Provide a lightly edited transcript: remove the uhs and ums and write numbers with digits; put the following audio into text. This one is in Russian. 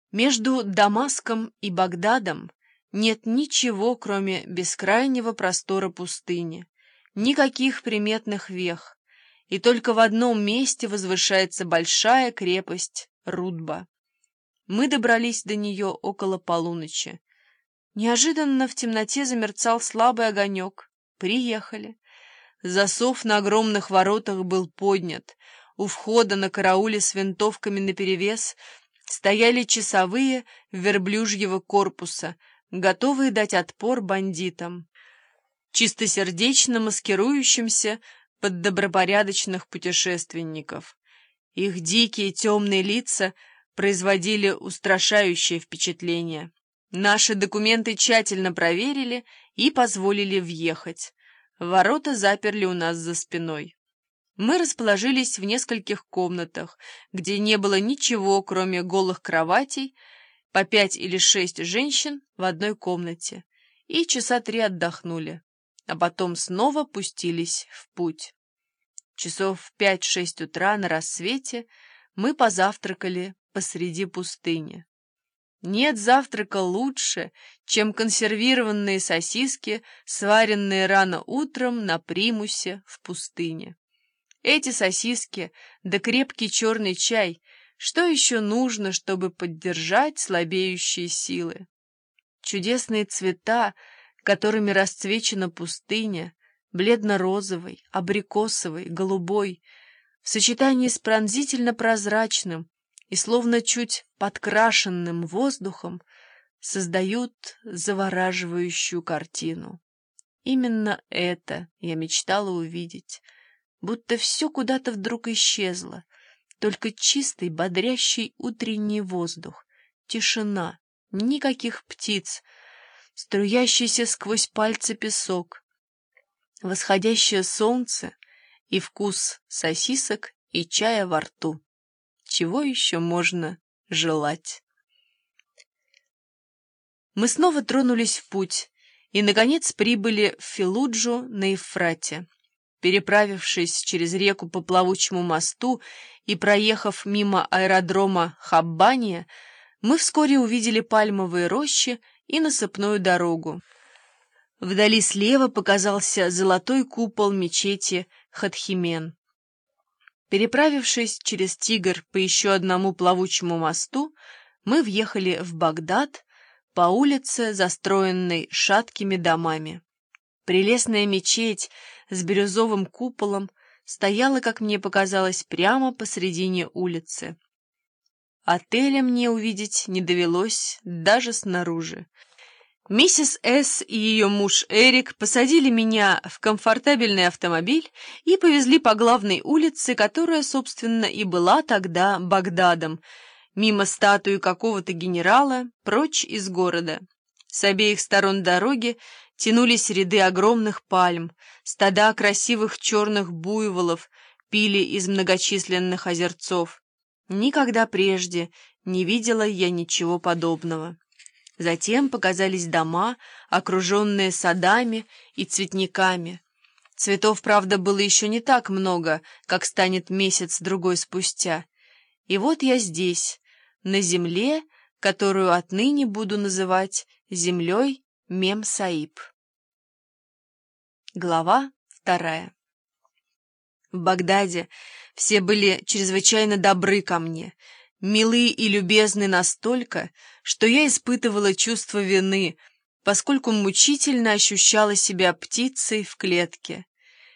Между Дамаском и Багдадом нет ничего, кроме бескрайнего простора пустыни, никаких приметных вех, и только в одном месте возвышается большая крепость Рудба. Мы добрались до нее около полуночи. Неожиданно в темноте замерцал слабый огонек. Приехали. Засов на огромных воротах был поднят. У входа на карауле с винтовками наперевес стояли часовые верблюжьего корпуса, готовые дать отпор бандитам, чистосердечно маскирующимся под добропорядочных путешественников. Их дикие темные лица производили устрашающее впечатление. Наши документы тщательно проверили и позволили въехать. Ворота заперли у нас за спиной. Мы расположились в нескольких комнатах, где не было ничего, кроме голых кроватей, по 5 или 6 женщин в одной комнате, и часа 3 отдохнули, а потом снова пустились в путь. Часов в 5-6 утра на рассвете мы позавтракали посреди пустыни. Нет завтрака лучше, чем консервированные сосиски, сваренные рано утром на примусе в пустыне. Эти сосиски да крепкий черный чай, что еще нужно, чтобы поддержать слабеющие силы? Чудесные цвета, которыми расцвечена пустыня, бледно-розовый, абрикосовый, голубой, в сочетании с пронзительно-прозрачным и словно чуть подкрашенным воздухом, создают завораживающую картину. Именно это я мечтала увидеть, будто все куда-то вдруг исчезло, только чистый, бодрящий утренний воздух, тишина, никаких птиц, струящийся сквозь пальцы песок, восходящее солнце и вкус сосисок и чая во рту. Чего еще можно желать? Мы снова тронулись в путь и, наконец, прибыли в Феллуджу на Ефрате. Переправившись через реку по плавучему мосту и проехав мимо аэродрома Хаббания, мы вскоре увидели пальмовые рощи и насыпную дорогу. Вдали слева показался золотой купол мечети Хатхимен. Переправившись через Тигр по еще одному плавучему мосту, мы въехали в Багдад по улице, застроенной шаткими домами. Прелестная мечеть с бирюзовым куполом стояла, как мне показалось, прямо посредине улицы. Отеля мне увидеть не довелось даже снаружи. Миссис С. и ее муж Эрик посадили меня в комфортабельный автомобиль и повезли по главной улице, которая, собственно, и была тогда Багдадом, мимо статуи какого-то генерала, прочь из города. С обеих сторон дороги тянулись ряды огромных пальм, стада красивых черных буйволов пили из многочисленных озерцов. Никогда прежде не видела я ничего подобного. Затем показались дома, окруженные садами и цветниками. Цветов, правда, было еще не так много, как станет месяц-другой спустя. И вот я здесь, на земле, которую отныне буду называть землей Мем-Саиб. Глава 2. В Багдаде все были чрезвычайно добры ко мне, милы и любезны настолько, что я испытывала чувство вины, поскольку мучительно ощущала себя птицей в клетке.